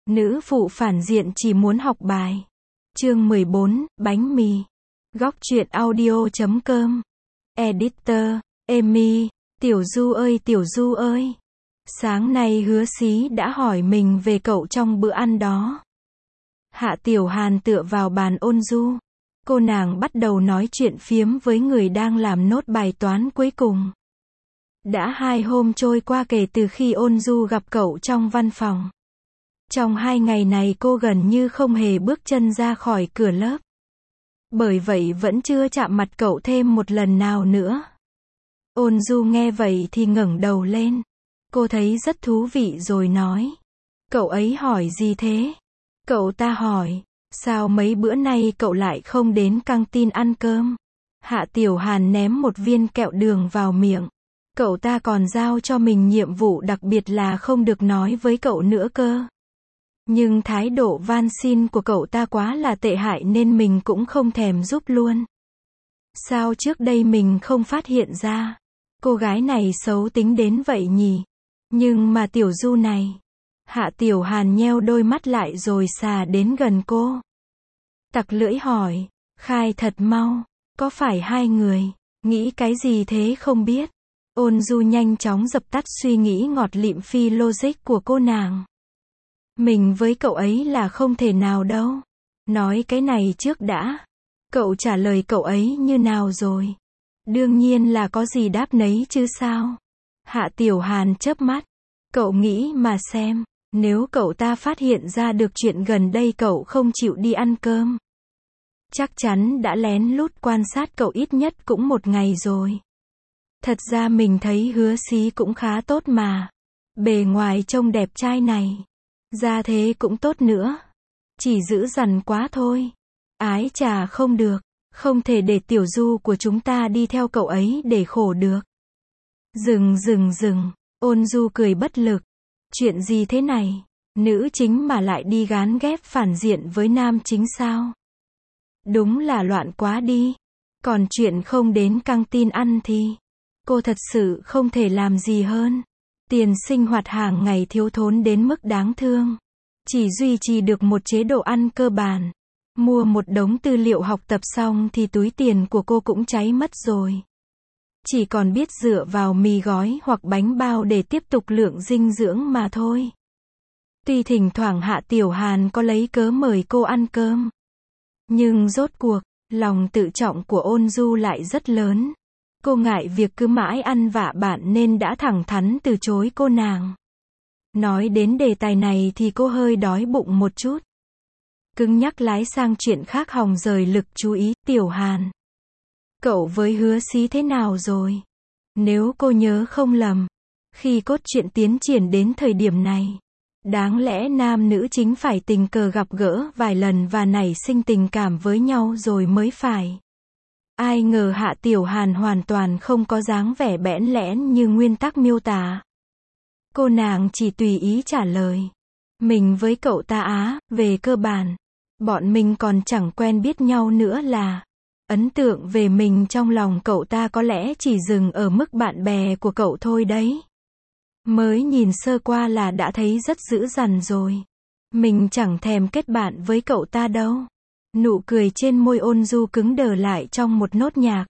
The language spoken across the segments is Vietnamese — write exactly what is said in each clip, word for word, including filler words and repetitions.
Nữ phụ phản diện chỉ muốn học bài. Chương mười bốn, bánh mì. Góc truyện audio chấm com. Editor, Amy, Tiểu Du ơi Tiểu Du ơi. Sáng nay Hứa Xí đã hỏi mình về cậu trong bữa ăn đó. Hạ Tiểu Hàn tựa vào bàn ôn du. Cô nàng bắt đầu nói chuyện phiếm với người đang làm nốt bài toán cuối cùng. Đã hai hôm trôi qua kể từ khi ôn du gặp cậu trong văn phòng. Trong hai ngày này cô gần như không hề bước chân ra khỏi cửa lớp. Bởi vậy vẫn chưa chạm mặt cậu thêm một lần nào nữa. Ôn du nghe vậy thì ngẩng đầu lên. Cô thấy rất thú vị rồi nói. Cậu ấy hỏi gì thế? Cậu ta hỏi, sao mấy bữa nay cậu lại không đến căng tin ăn cơm? Hạ Tiểu Hàn ném một viên kẹo đường vào miệng. Cậu ta còn giao cho mình nhiệm vụ đặc biệt là không được nói với cậu nữa cơ. Nhưng thái độ van xin của cậu ta quá là tệ hại nên mình cũng không thèm giúp luôn. Sao trước đây mình không phát hiện ra? Cô gái này xấu tính đến vậy nhỉ? Nhưng mà Tiểu Du này. Hạ Tiểu Hàn nheo đôi mắt lại rồi xà đến gần cô. Tặc lưỡi hỏi, khai thật mau, có phải hai người, nghĩ cái gì thế không biết? Ôn du nhanh chóng dập tắt suy nghĩ ngọt lịm phi logic của cô nàng. Mình với cậu ấy là không thể nào đâu. Nói cái này trước đã. Cậu trả lời cậu ấy như nào rồi? Đương nhiên là có gì đáp nấy chứ sao? Hạ Tiểu Hàn chớp mắt. Cậu nghĩ mà xem, nếu cậu ta phát hiện ra được chuyện gần đây cậu không chịu đi ăn cơm. Chắc chắn đã lén lút quan sát cậu ít nhất cũng một ngày rồi. Thật ra mình thấy Hứa Xí cũng khá tốt mà. Bề ngoài trông đẹp trai này. Ra thế cũng tốt nữa. Chỉ dữ dằn quá thôi. Ái chà không được. Không thể để Tiểu Du của chúng ta đi theo cậu ấy để khổ được. Dừng dừng dừng. Ôn du cười bất lực. Chuyện gì thế này? Nữ chính mà lại đi gán ghép phản diện với nam chính sao? Đúng là loạn quá đi. Còn chuyện không đến căng tin ăn thì cô thật sự không thể làm gì hơn. Tiền sinh hoạt hàng ngày thiếu thốn đến mức đáng thương. Chỉ duy trì được một chế độ ăn cơ bản. Mua một đống tư liệu học tập xong thì túi tiền của cô cũng cháy mất rồi. Chỉ còn biết dựa vào mì gói hoặc bánh bao để tiếp tục lượng dinh dưỡng mà thôi. Tuy thỉnh thoảng Hạ Tiểu Hàn có lấy cớ mời cô ăn cơm. Nhưng rốt cuộc, lòng tự trọng của ôn du lại rất lớn. Cô ngại việc cứ mãi ăn vạ bạn nên đã thẳng thắn từ chối cô nàng. Nói đến đề tài này thì cô hơi đói bụng một chút. Cứng nhắc lái sang chuyện khác hòng rời lực chú ý. Tiểu Hàn, cậu với Hứa Xí thế nào rồi? Nếu cô nhớ không lầm, khi cốt truyện tiến triển đến thời điểm này, đáng lẽ nam nữ chính phải tình cờ gặp gỡ vài lần và nảy sinh tình cảm với nhau rồi mới phải. Ai ngờ Hạ Tiểu Hàn hoàn toàn không có dáng vẻ bẽn lẽn như nguyên tắc miêu tả. Cô nàng chỉ tùy ý trả lời. Mình với cậu ta á, về cơ bản, bọn mình còn chẳng quen biết nhau nữa là. Ấn tượng về mình trong lòng cậu ta có lẽ chỉ dừng ở mức bạn bè của cậu thôi đấy. Mới nhìn sơ qua là đã thấy rất dữ dằn rồi. Mình chẳng thèm kết bạn với cậu ta đâu. Nụ cười trên môi ôn du cứng đờ lại trong một nốt nhạc.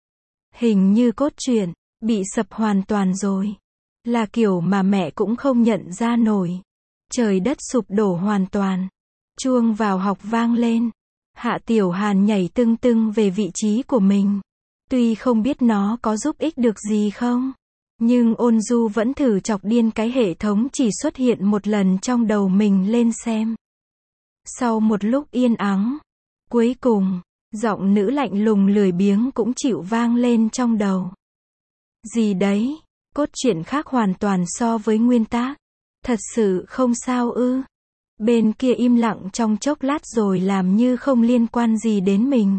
Hình như cốt truyện bị sập hoàn toàn rồi. Là kiểu mà mẹ cũng không nhận ra nổi. Trời đất sụp đổ hoàn toàn. Chuông vào học vang lên. Hạ Tiểu Hàn nhảy tưng tưng về vị trí của mình. Tuy không biết nó có giúp ích được gì không, nhưng ôn du vẫn thử chọc điên cái hệ thống chỉ xuất hiện một lần trong đầu mình lên xem. Sau một lúc yên ắng, cuối cùng, giọng nữ lạnh lùng lười biếng cũng chịu vang lên trong đầu. Gì đấy? Cốt truyện khác hoàn toàn so với nguyên tác. Thật sự không sao ư? Bên kia im lặng trong chốc lát rồi làm như không liên quan gì đến mình.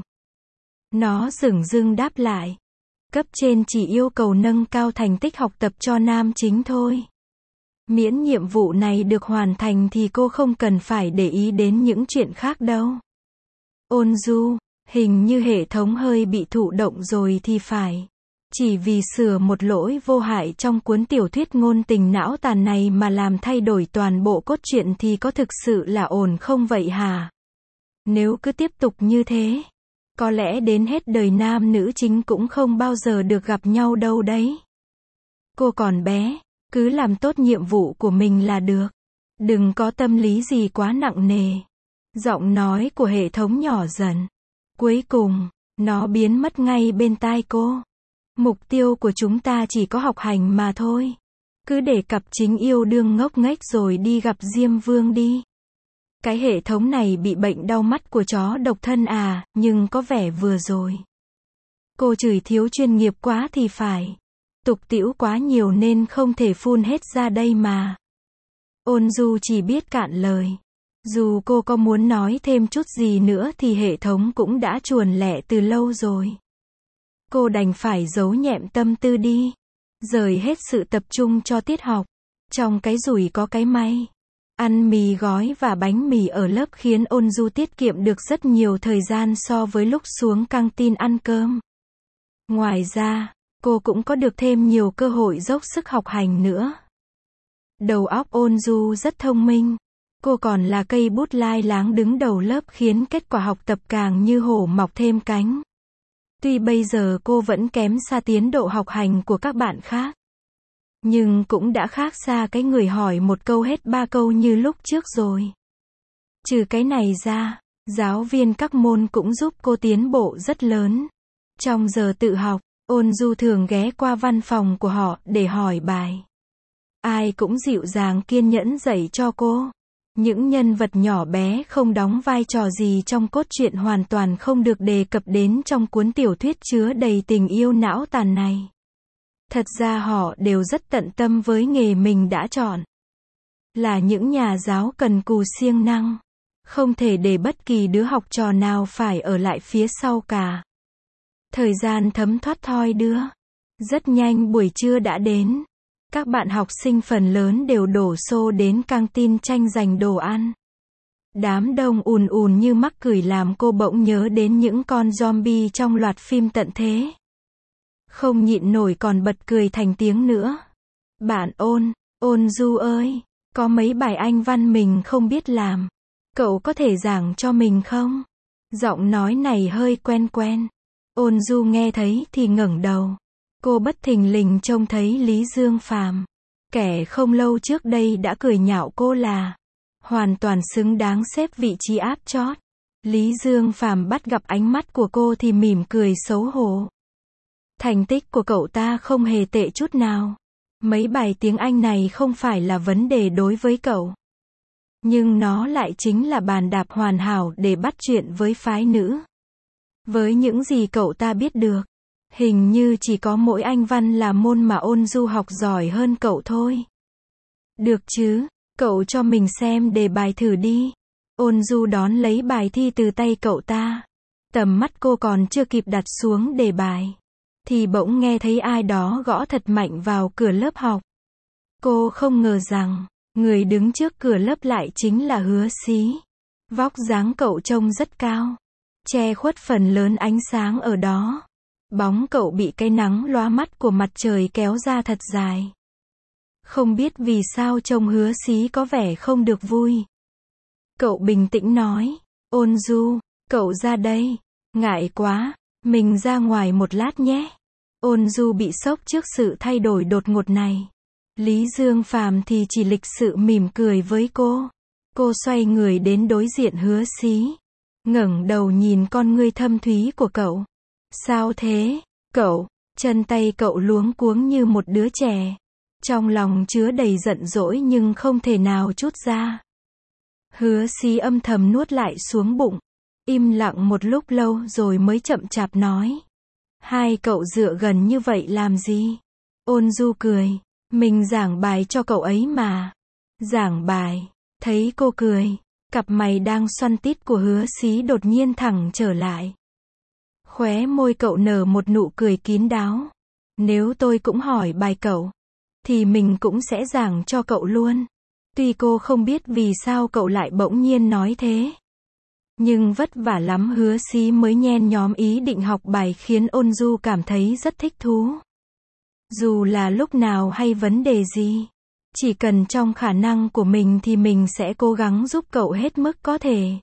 Nó dửng dưng đáp lại. Cấp trên chỉ yêu cầu nâng cao thành tích học tập cho nam chính thôi. Miễn nhiệm vụ này được hoàn thành thì cô không cần phải để ý đến những chuyện khác đâu. Ôn du, hình như hệ thống hơi bị thụ động rồi thì phải. Chỉ vì sửa một lỗi vô hại trong cuốn tiểu thuyết ngôn tình não tàn này mà làm thay đổi toàn bộ cốt truyện thì có thực sự là ổn không vậy hả? Nếu cứ tiếp tục như thế, có lẽ đến hết đời nam nữ chính cũng không bao giờ được gặp nhau đâu đấy. Cô còn bé, cứ làm tốt nhiệm vụ của mình là được. Đừng có tâm lý gì quá nặng nề. Giọng nói của hệ thống nhỏ dần. Cuối cùng, nó biến mất ngay bên tai cô. Mục tiêu của chúng ta chỉ có học hành mà thôi. Cứ để cặp chính yêu đương ngốc nghếch rồi đi gặp Diêm Vương đi. Cái hệ thống này bị bệnh đau mắt của chó độc thân à, nhưng có vẻ vừa rồi. Cô chửi thiếu chuyên nghiệp quá thì phải. Tục tĩu quá nhiều nên không thể phun hết ra đây mà. Ôn Du chỉ biết cạn lời. Dù cô có muốn nói thêm chút gì nữa thì hệ thống cũng đã chuồn lẹ từ lâu rồi. Cô đành phải giấu nhẹm tâm tư đi. Rời hết sự tập trung cho tiết học. Trong cái rủi có cái may. Ăn mì gói và bánh mì ở lớp khiến Ôn Du tiết kiệm được rất nhiều thời gian so với lúc xuống căng tin ăn cơm. Ngoài ra, cô cũng có được thêm nhiều cơ hội dốc sức học hành nữa. Đầu óc Ôn Du rất thông minh. Cô còn là cây bút lai láng đứng đầu lớp khiến kết quả học tập càng như hổ mọc thêm cánh. Tuy bây giờ cô vẫn kém xa tiến độ học hành của các bạn khác. Nhưng cũng đã khác xa cái người hỏi một câu hết ba câu như lúc trước rồi. Trừ cái này ra, giáo viên các môn cũng giúp cô tiến bộ rất lớn. Trong giờ tự học, Ôn Du thường ghé qua văn phòng của họ để hỏi bài. Ai cũng dịu dàng kiên nhẫn dạy cho cô. Những nhân vật nhỏ bé không đóng vai trò gì trong cốt truyện hoàn toàn không được đề cập đến trong cuốn tiểu thuyết chứa đầy tình yêu não tàn này. Thật ra họ đều rất tận tâm với nghề mình đã chọn. Là những nhà giáo cần cù siêng năng. Không thể để bất kỳ đứa học trò nào phải ở lại phía sau cả. Thời gian thấm thoát thoi đưa. Rất nhanh buổi trưa đã đến. Các bạn học sinh phần lớn đều đổ xô đến căng tin tranh giành đồ ăn. Đám đông ùn ùn như mắc cười làm cô bỗng nhớ đến những con zombie trong loạt phim tận thế. Không nhịn nổi còn bật cười thành tiếng nữa. Bạn Ôn, Ôn Du ơi, có mấy bài Anh văn mình không biết làm. Cậu có thể giảng cho mình không? Giọng nói này hơi quen quen. Ôn Du nghe thấy thì ngẩng đầu. Cô bất thình lình trông thấy Lý Dương Phàm, kẻ không lâu trước đây đã cười nhạo cô là hoàn toàn xứng đáng xếp vị trí áp chót. Lý Dương Phàm bắt gặp ánh mắt của cô thì mỉm cười xấu hổ. Thành tích của cậu ta không hề tệ chút nào. Mấy bài tiếng Anh này không phải là vấn đề đối với cậu. Nhưng nó lại chính là bàn đạp hoàn hảo để bắt chuyện với phái nữ. Với những gì cậu ta biết được, hình như chỉ có mỗi Anh văn là môn mà Ôn Du học giỏi hơn cậu thôi. Được chứ, cậu cho mình xem đề bài thử đi. Ôn Du đón lấy bài thi từ tay cậu ta. Tầm mắt cô còn chưa kịp đặt xuống đề bài, thì bỗng nghe thấy ai đó gõ thật mạnh vào cửa lớp học. Cô không ngờ rằng, người đứng trước cửa lớp lại chính là Hứa Xí. Vóc dáng cậu trông rất cao, che khuất phần lớn ánh sáng ở đó. Bóng cậu bị cái nắng lóa mắt của mặt trời kéo ra thật dài. Không biết vì sao trông Hứa Xí có vẻ không được vui. Cậu bình tĩnh nói, Ôn Du, cậu ra đây. Ngại quá, mình ra ngoài một lát nhé. Ôn Du bị sốc trước sự thay đổi đột ngột này. Lý Dương Phàm thì chỉ lịch sự mỉm cười với cô. Cô xoay người đến đối diện Hứa Xí, ngẩng đầu nhìn con ngươi thâm thúy của cậu. Sao thế, cậu? Chân tay cậu luống cuống như một đứa trẻ. Trong lòng chứa đầy giận dỗi nhưng không thể nào trút ra. Hứa Xí âm thầm nuốt lại xuống bụng. Im lặng một lúc lâu rồi mới chậm chạp nói. Hai cậu dựa gần như vậy làm gì? Ôn Du cười. Mình giảng bài cho cậu ấy mà. Giảng bài. Thấy cô cười, cặp mày đang xoăn tít của Hứa Xí đột nhiên thẳng trở lại. Khóe môi cậu nở một nụ cười kín đáo. Nếu tôi cũng hỏi bài cậu, thì mình cũng sẽ giảng cho cậu luôn. Tuy cô không biết vì sao cậu lại bỗng nhiên nói thế. Nhưng vất vả lắm Hứa Xí mới nhen nhóm ý định học bài khiến Ôn Du cảm thấy rất thích thú. Dù là lúc nào hay vấn đề gì. Chỉ cần trong khả năng của mình thì mình sẽ cố gắng giúp cậu hết mức có thể.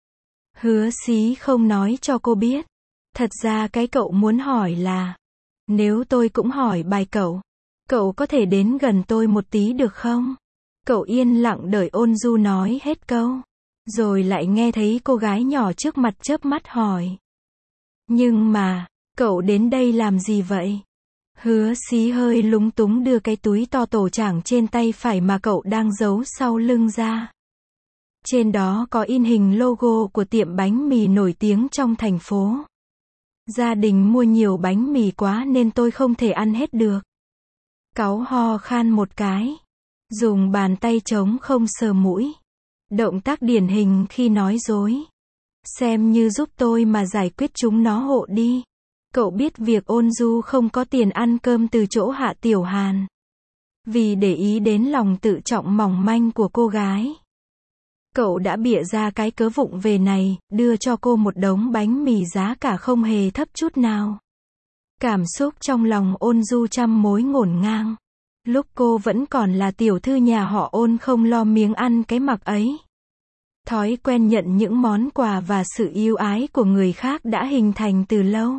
Hứa Xí không nói cho cô biết. Thật ra cái cậu muốn hỏi là, nếu tôi cũng hỏi bài cậu, cậu có thể đến gần tôi một tí được không? Cậu yên lặng đợi Ôn Du nói hết câu. Rồi lại nghe thấy cô gái nhỏ trước mặt chớp mắt hỏi. Nhưng mà, cậu đến đây làm gì vậy? Hứa Xí hơi lúng túng đưa cái túi to tổ chảng trên tay phải mà cậu đang giấu sau lưng ra. Trên đó có in hình logo của tiệm bánh mì nổi tiếng trong thành phố. Gia đình mua nhiều bánh mì quá nên tôi không thể ăn hết được. Cáu ho khan một cái. Dùng bàn tay trống không sờ mũi. Động tác điển hình khi nói dối. Xem như giúp tôi mà giải quyết chúng nó hộ đi. Cậu biết việc Ôn Du không có tiền ăn cơm từ chỗ Hạ Tiểu Hàn. Vì để ý đến lòng tự trọng mỏng manh của cô gái. Cậu đã bịa ra cái cớ vụng về này, đưa cho cô một đống bánh mì giá cả không hề thấp chút nào. Cảm xúc trong lòng Ôn Du trăm mối ngổn ngang. Lúc cô vẫn còn là tiểu thư nhà họ Ôn không lo miếng ăn cái mặc ấy. Thói quen nhận những món quà và sự yêu ái của người khác đã hình thành từ lâu.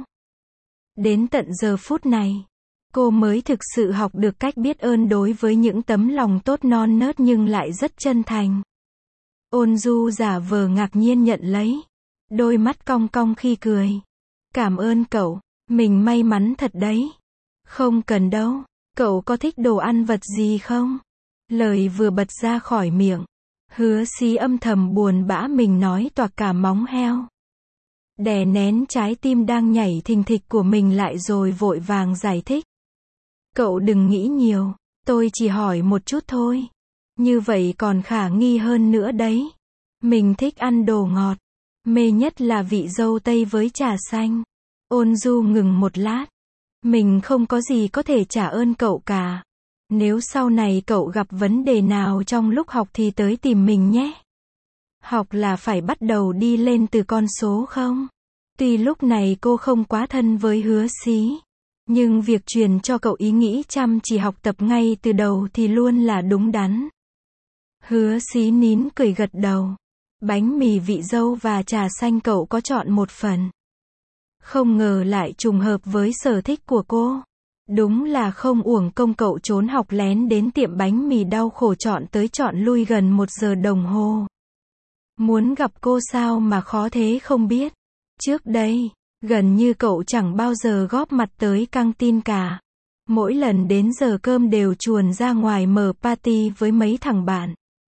Đến tận giờ phút này, cô mới thực sự học được cách biết ơn đối với những tấm lòng tốt non nớt nhưng lại rất chân thành. Ôn Du giả vờ ngạc nhiên nhận lấy. Đôi mắt cong cong khi cười. Cảm ơn cậu, mình may mắn thật đấy. Không cần đâu, cậu có thích đồ ăn vật gì không? Lời vừa bật ra khỏi miệng. Hứa Xí âm thầm buồn bã mình nói toạc cả móng heo. Đè nén trái tim đang nhảy thình thịch của mình lại rồi vội vàng giải thích. Cậu đừng nghĩ nhiều, tôi chỉ hỏi một chút thôi. Như vậy còn khả nghi hơn nữa đấy. Mình thích ăn đồ ngọt. Mê nhất là vị dâu tây với trà xanh. Ôn Du ngừng một lát. Mình không có gì có thể trả ơn cậu cả. Nếu sau này cậu gặp vấn đề nào trong lúc học thì tới tìm mình nhé. Học là phải bắt đầu đi lên từ con số không? Tuy lúc này cô không quá thân với Hứa Xí. Nhưng việc truyền cho cậu ý nghĩ chăm chỉ học tập ngay từ đầu thì luôn là đúng đắn. Hứa Xí nín cười gật đầu. Bánh mì vị dâu và trà xanh cậu có chọn một phần. Không ngờ lại trùng hợp với sở thích của cô. Đúng là không uổng công cậu trốn học lén đến tiệm bánh mì đau khổ chọn tới chọn lui gần một giờ đồng hồ. Muốn gặp cô sao mà khó thế không biết. Trước đây, gần như cậu chẳng bao giờ góp mặt tới căng tin cả. Mỗi lần đến giờ cơm đều chuồn ra ngoài mở party với mấy thằng bạn.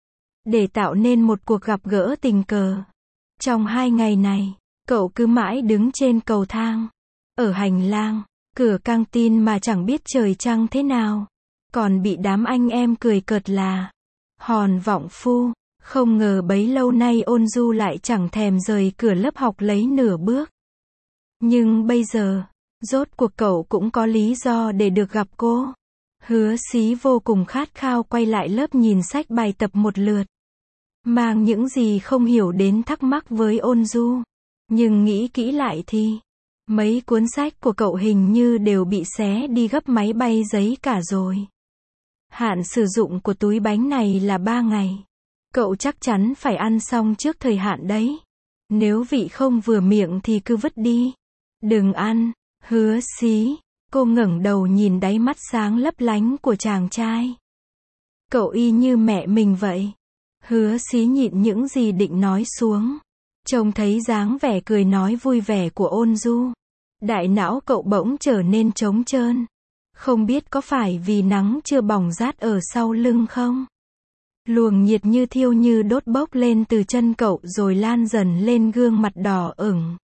Để tạo nên một cuộc gặp gỡ tình cờ. Trong hai ngày này, cậu cứ mãi đứng trên cầu thang. Ở hành lang, cửa căng tin mà chẳng biết trời trăng thế nào. Còn bị đám anh em cười cợt là hòn vọng phu. Không ngờ bấy lâu nay Ôn Du lại chẳng thèm rời cửa lớp học lấy nửa bước. Nhưng bây giờ, rốt cuộc cậu cũng có lý do để được gặp cô. Hứa Xí vô cùng khát khao quay lại lớp nhìn sách bài tập một lượt. Mang những gì không hiểu đến thắc mắc với Ôn Du. Nhưng nghĩ kỹ lại thì, mấy cuốn sách của cậu hình như đều bị xé đi gấp máy bay giấy cả rồi. Hạn sử dụng của túi bánh này là ba ngày. Cậu chắc chắn phải ăn xong trước thời hạn đấy. Nếu vị không vừa miệng thì cứ vứt đi. Đừng ăn, Hứa Xí. Cô ngẩng đầu nhìn đáy mắt sáng lấp lánh của chàng trai. Cậu y như mẹ mình vậy. Hứa Xí nhịn những gì định nói xuống. Trông thấy dáng vẻ cười nói vui vẻ của Ôn Du. Đại não cậu bỗng trở nên trống trơn. Không biết có phải vì nắng chưa bỏng rát ở sau lưng không? Luồng nhiệt như thiêu như đốt bốc lên từ chân cậu rồi lan dần lên gương mặt đỏ ửng.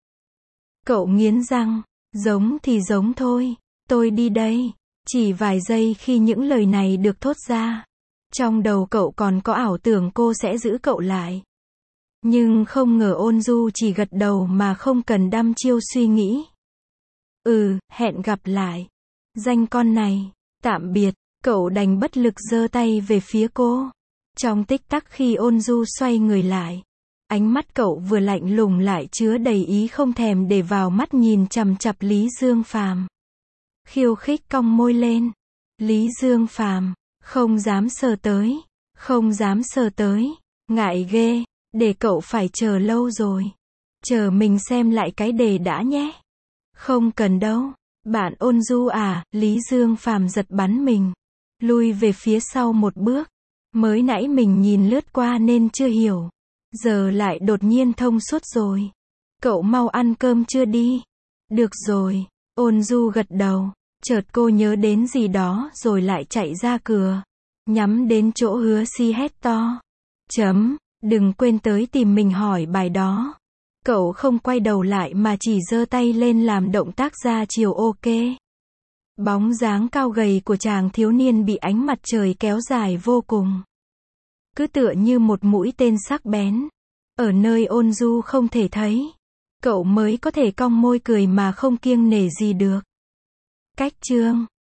Cậu nghiến răng, giống thì giống thôi, tôi đi đây. Chỉ vài giây khi những lời này được thốt ra. Trong đầu cậu còn có ảo tưởng cô sẽ giữ cậu lại. Nhưng không ngờ Ôn Du chỉ gật đầu mà không cần đăm chiêu suy nghĩ. Ừ, hẹn gặp lại. Danh con này, tạm biệt, cậu đành bất lực giơ tay về phía cô. Trong tích tắc khi Ôn Du xoay người lại, ánh mắt cậu vừa lạnh lùng lại chứa đầy ý không thèm để vào mắt nhìn chằm chằm Lý Dương Phàm. Khiêu khích cong môi lên, Lý Dương Phàm, không dám sờ tới, không dám sờ tới, ngại ghê, để cậu phải chờ lâu rồi. Chờ mình xem lại cái đề đã nhé. Không cần đâu, bạn ôn du à, Lý Dương Phàm giật bắn mình. Lui về phía sau một bước. Mới nãy mình nhìn lướt qua nên chưa hiểu. Giờ lại đột nhiên thông suốt rồi. Cậu mau ăn cơm chưa đi? Được rồi, ôn du gật đầu. Chợt cô nhớ đến gì đó rồi lại chạy ra cửa. Nhắm đến chỗ Hứa Si hét to. Chấm, đừng quên tới tìm mình hỏi bài đó. Cậu không quay đầu lại mà chỉ giơ tay lên làm động tác ra chiều ok. Bóng dáng cao gầy của chàng thiếu niên bị ánh mặt trời kéo dài vô cùng. Cứ tựa như một mũi tên sắc bén. Ở nơi ôn du không thể thấy. Cậu mới có thể cong môi cười mà không kiêng nể gì được. Cách chương